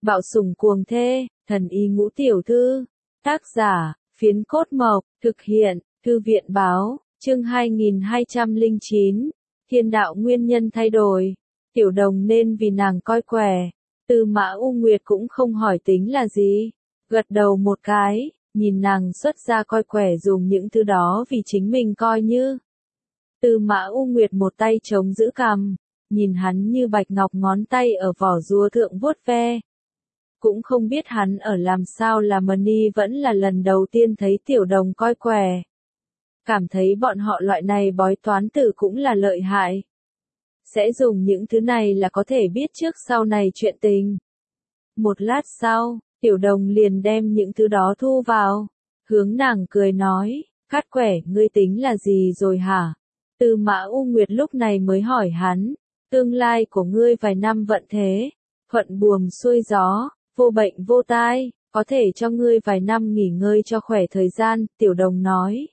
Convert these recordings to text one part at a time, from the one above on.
Bạo sủng cuồng thê, thần y ngũ tiểu thư. Tác giả, Phiến Cốt Mộc, thực hiện, Thư viện báo, chương 2209. Thiên đạo nguyên nhân thay đổi. Tiểu Đồng nên vì nàng coi quẻ. Tư Mã U Nguyệt cũng không hỏi tính là gì. Gật đầu một cái, nhìn nàng xuất ra coi quẻ dùng những thứ đó vì chính mình coi như. Tư Mã U Nguyệt một tay chống giữ cằm, nhìn hắn như bạch ngọc ngón tay ở vỏ rùa thượng vuốt ve. Cũng không biết hắn ở làm sao là Mani vẫn là lần đầu tiên thấy Tiểu Đồng coi quẻ. Cảm thấy bọn họ loại này bói toán tử cũng là lợi hại. Sẽ dùng những thứ này là có thể biết trước sau này chuyện tình. Một lát sau, Tiểu Đồng liền đem những thứ đó thu vào. Hướng nàng cười nói, cắt quẻ ngươi tính là gì rồi hả? Tư Mã U Nguyệt lúc này mới hỏi hắn, tương lai của ngươi vài năm vận thế, thuận buồm xuôi gió, vô bệnh vô tai, có thể cho ngươi vài năm nghỉ ngơi cho khỏe thời gian, Tiểu Đồng nói.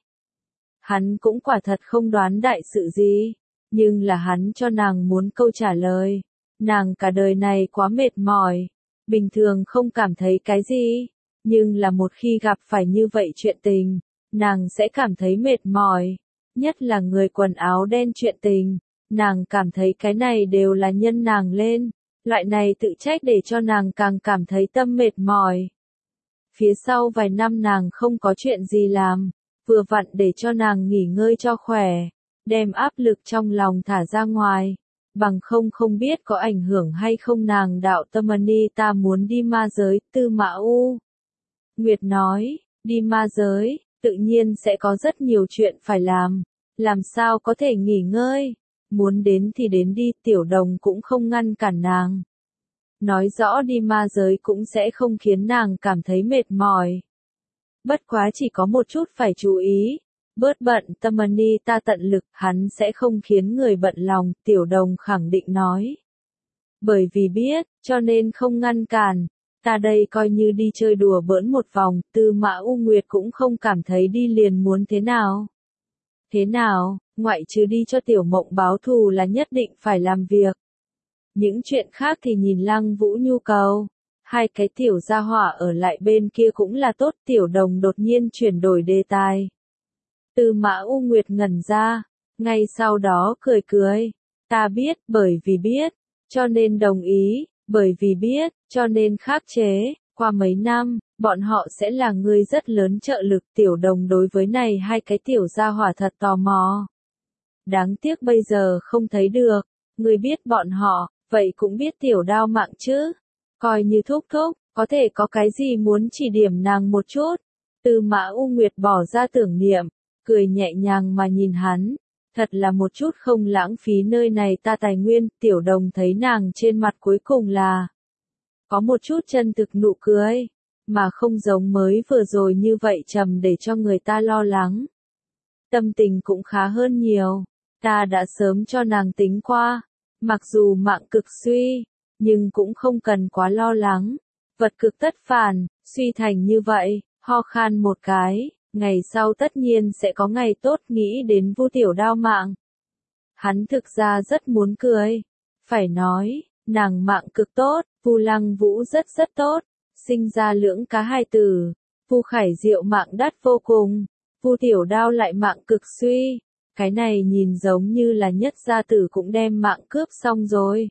Hắn cũng quả thật không đoán đại sự gì, nhưng là hắn cho nàng muốn câu trả lời. Nàng cả đời này quá mệt mỏi, bình thường không cảm thấy cái gì, nhưng là một khi gặp phải như vậy chuyện tình, nàng sẽ cảm thấy mệt mỏi. Nhất là người quần áo đen chuyện tình, nàng cảm thấy cái này đều là nhân nàng lên, loại này tự trách để cho nàng càng cảm thấy tâm mệt mỏi. Phía sau vài năm nàng không có chuyện gì làm, vừa vặn để cho nàng nghỉ ngơi cho khỏe, đem áp lực trong lòng thả ra ngoài, bằng không biết có ảnh hưởng hay không nàng đạo tâm Mani ta muốn đi ma giới, Tư Mã U Nguyệt nói, đi ma giới, tự nhiên sẽ có rất nhiều chuyện phải làm sao có thể nghỉ ngơi, muốn đến thì đến đi, Tiểu Đồng cũng không ngăn cản nàng. Nói rõ đi ma giới cũng sẽ không khiến nàng cảm thấy mệt mỏi. Bất quá chỉ có một chút phải chú ý, bớt bận tâm Mani ta tận lực, hắn sẽ không khiến người bận lòng, Tiểu Đồng khẳng định nói. Bởi vì biết, cho nên không ngăn cản, ta đây coi như đi chơi đùa bỡn một vòng, Tư Mã U Nguyệt cũng không cảm thấy đi liền muốn thế nào. Thế nào, ngoại trừ đi cho Tiểu Mộng báo thù là nhất định phải làm việc. Những chuyện khác thì nhìn Lăng Vũ nhu cầu. Hai cái tiểu gia hỏa ở lại bên kia cũng là tốt, Tiểu Đồng đột nhiên chuyển đổi đề tài. Tư Mã U Nguyệt ngẩn ra, ngay sau đó cười cười. Ta biết, bởi vì biết, cho nên đồng ý, bởi vì biết, cho nên khắc chế, qua mấy năm, bọn họ sẽ là người rất lớn trợ lực. Tiểu Đồng đối với này hai cái tiểu gia hỏa thật tò mò. Đáng tiếc bây giờ không thấy được, người biết bọn họ, vậy cũng biết Tiểu Đao mạng chứ. Coi như thúc, có thể có cái gì muốn chỉ điểm nàng một chút. Tư Mã U Nguyệt bỏ ra tưởng niệm, cười nhẹ nhàng mà nhìn hắn. Thật là một chút không lãng phí nơi này ta tài nguyên, Tiểu Đồng thấy nàng trên mặt cuối cùng là có một chút chân thực nụ cười, mà không giống mới vừa rồi như vậy trầm để cho người ta lo lắng. Tâm tình cũng khá hơn nhiều, ta đã sớm cho nàng tính qua, mặc dù mạng cực suy, nhưng cũng không cần quá lo lắng, vật cực tất phản, suy thành như vậy, ho khan một cái, ngày sau tất nhiên sẽ có ngày tốt, nghĩ đến Vu Tiểu Đao mạng. Hắn thực ra rất muốn cười, phải nói, nàng mạng cực tốt, Vu Lăng Vũ rất tốt, sinh ra lưỡng cá hài tử, Vu Khải Diệu mạng đắt vô cùng, Vu Tiểu Đao lại mạng cực suy, cái này nhìn giống như là nhất gia tử cũng đem mạng cướp xong rồi.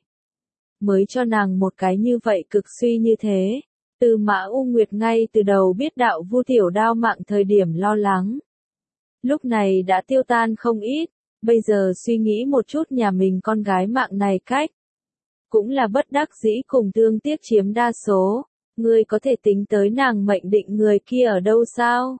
Mới cho nàng một cái như vậy cực suy như thế. Tư Mã U Nguyệt ngay từ đầu biết đạo Vu Tiểu Đao mạng thời điểm lo lắng. Lúc này đã tiêu tan không ít, bây giờ suy nghĩ một chút nhà mình con gái mạng này cách. Cũng là bất đắc dĩ cùng thương tiếc chiếm đa số, ngươi có thể tính tới nàng mệnh định người kia ở đâu sao?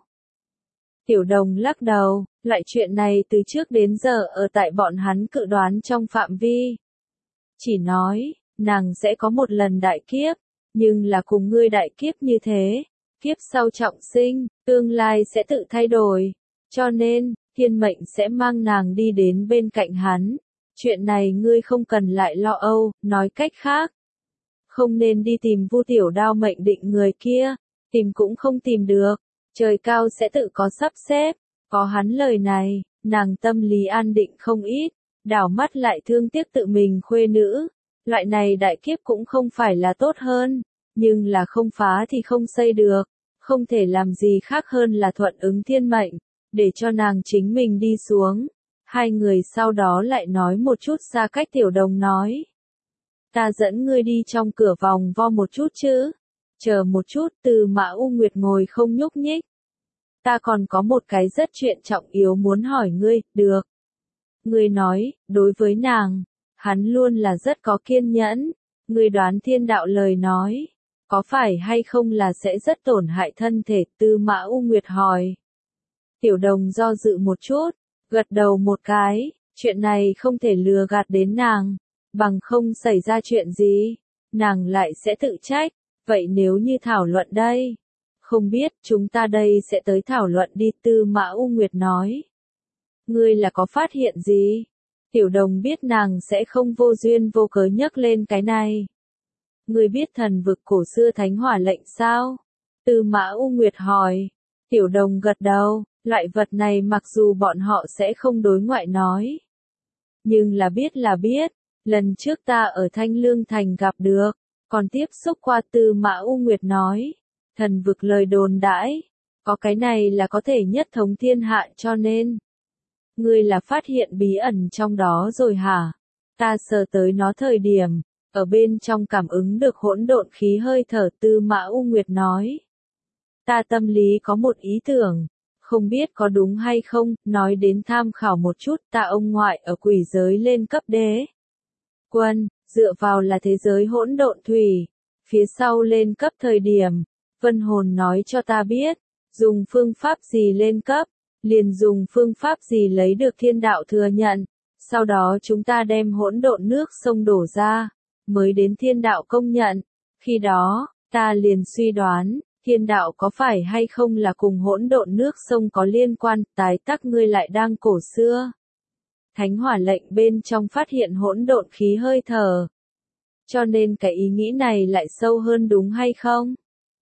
Tiểu Đồng lắc đầu, loại chuyện này từ trước đến giờ ở tại bọn hắn cự đoán trong phạm vi. Chỉ nói, nàng sẽ có một lần đại kiếp, nhưng là cùng ngươi đại kiếp như thế, kiếp sau trọng sinh, tương lai sẽ tự thay đổi, cho nên, thiên mệnh sẽ mang nàng đi đến bên cạnh hắn. Chuyện này ngươi không cần lại lo âu, nói cách khác. Không nên đi tìm Vu Tiểu Đao mệnh định người kia, tìm cũng không tìm được, trời cao sẽ tự có sắp xếp, có hắn lời này, nàng tâm lý an định không ít, đảo mắt lại thương tiếc tự mình khuê nữ, loại này đại kiếp cũng không phải là tốt hơn, Nhưng là không phá thì không xây được, không thể làm gì khác hơn là thuận ứng thiên mệnh, để cho nàng chính mình đi xuống. Hai người sau đó lại nói một chút xa cách. Tiểu Đồng nói, ta dẫn ngươi đi trong cửa vòng vo một chút chứ. Chờ một chút. Tư Mã U Nguyệt ngồi không nhúc nhích. Ta còn có một cái rất chuyện trọng yếu muốn hỏi ngươi. Được. Ngươi nói, đối với nàng, hắn luôn là rất có kiên nhẫn. Ngươi đoán thiên đạo lời nói, có phải hay không là sẽ rất tổn hại thân thể? Tư Mã U Nguyệt hỏi. Tiểu Đồng do dự một chút, gật đầu một cái, chuyện này không thể lừa gạt đến nàng, bằng không xảy ra chuyện gì, nàng lại sẽ tự trách. Vậy nếu như thảo luận đây? Không biết, chúng ta đây sẽ tới thảo luận đi. Tư Mã U Nguyệt nói. Ngươi là có phát hiện gì? Tiểu Đồng biết nàng sẽ không vô duyên vô cớ nhắc lên cái này. Ngươi biết thần vực cổ xưa Thánh Hỏa lệnh sao? Tư Mã U Nguyệt hỏi. Tiểu Đồng gật đầu, loại vật này mặc dù bọn họ sẽ không đối ngoại nói. Nhưng là biết, lần trước ta ở Thanh Lương Thành gặp được, còn tiếp xúc qua. Tư Mã U Nguyệt nói. Thần vực lời đồn đãi, có cái này là có thể nhất thống thiên hạ cho nên. Ngươi là phát hiện bí ẩn trong đó rồi hả? Ta sờ tới nó thời điểm, ở bên trong cảm ứng được hỗn độn khí hơi thở. Tư Mã U Nguyệt nói. Ta tâm lý có một ý tưởng, không biết có đúng hay không, nói đến tham khảo một chút. Ta ông ngoại ở quỷ giới lên cấp đế quân, dựa vào là thế giới hỗn độn thủy. Phía sau lên cấp thời điểm, Vân Hồn nói cho ta biết, dùng phương pháp gì lên cấp, liền dùng phương pháp gì lấy được thiên đạo thừa nhận. Sau đó chúng ta đem hỗn độn nước sông đổ ra, mới đến thiên đạo công nhận. Khi đó, ta liền suy đoán, thiên đạo có phải hay không là cùng hỗn độn nước sông có liên quan. Tái tắc ngươi lại đang cổ xưa Thánh Hỏa lệnh bên trong phát hiện hỗn độn khí hơi thở. Cho nên cái ý nghĩ này lại sâu hơn đúng hay không?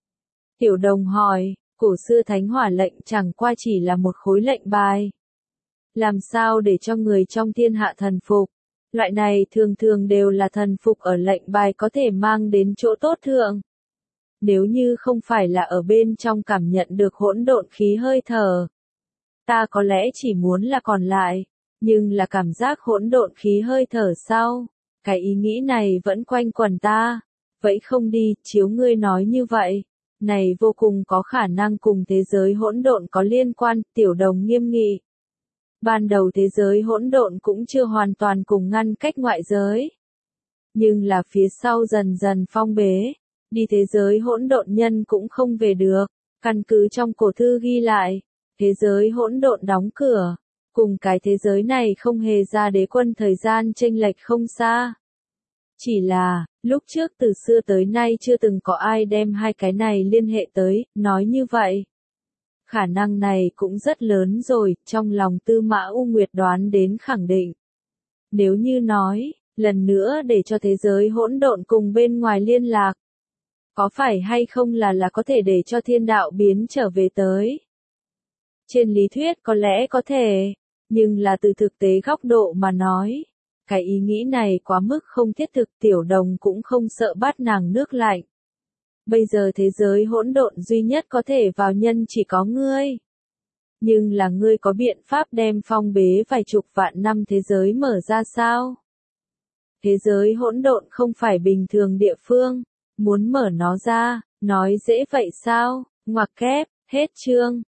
Tiểu Đồng hỏi, cổ xưa Thánh Hỏa lệnh chẳng qua chỉ là một khối lệnh bài. Làm sao để cho người trong thiên hạ thần phục? Loại này thường thường đều là thần phục ở lệnh bài có thể mang đến chỗ tốt thượng. Nếu như không phải là ở bên trong cảm nhận được hỗn độn khí hơi thở, ta có lẽ chỉ muốn là còn lại, nhưng là cảm giác hỗn độn khí hơi thở sau, cái ý nghĩ này vẫn quanh quẩn ta. Vậy không đi, chiếu ngươi nói như vậy, này vô cùng có khả năng cùng thế giới hỗn độn có liên quan. Tiểu Đồng nghiêm nghị. Ban đầu thế giới hỗn độn cũng chưa hoàn toàn cùng ngăn cách ngoại giới, nhưng là phía sau dần dần phong bế, đi thế giới hỗn độn nhân cũng không về được. Căn cứ trong cổ thư ghi lại, thế giới hỗn độn đóng cửa, cùng cái thế giới này không hề ra đế quân thời gian chênh lệch không xa. Chỉ là, lúc trước từ xưa tới nay chưa từng có ai đem hai cái này liên hệ tới, nói như vậy. Khả năng này cũng rất lớn rồi, trong lòng Tư Mã U Nguyệt đoán đến khẳng định. Nếu như nói, lần nữa để cho thế giới hỗn độn cùng bên ngoài liên lạc, có phải hay không là có thể để cho thiên đạo biến trở về tới? Trên lý thuyết có lẽ có thể, nhưng là từ thực tế góc độ mà nói, cái ý nghĩ này quá mức không thiết thực. Tiểu Đồng cũng không sợ bắt nàng nước lạnh. Bây giờ thế giới hỗn độn duy nhất có thể vào nhân chỉ có ngươi. Nhưng là ngươi có biện pháp đem phong bế vài chục vạn năm thế giới mở ra sao? Thế giới hỗn độn không phải bình thường địa phương, muốn mở nó ra, nói dễ vậy sao? Ngoặc kép, hết chương.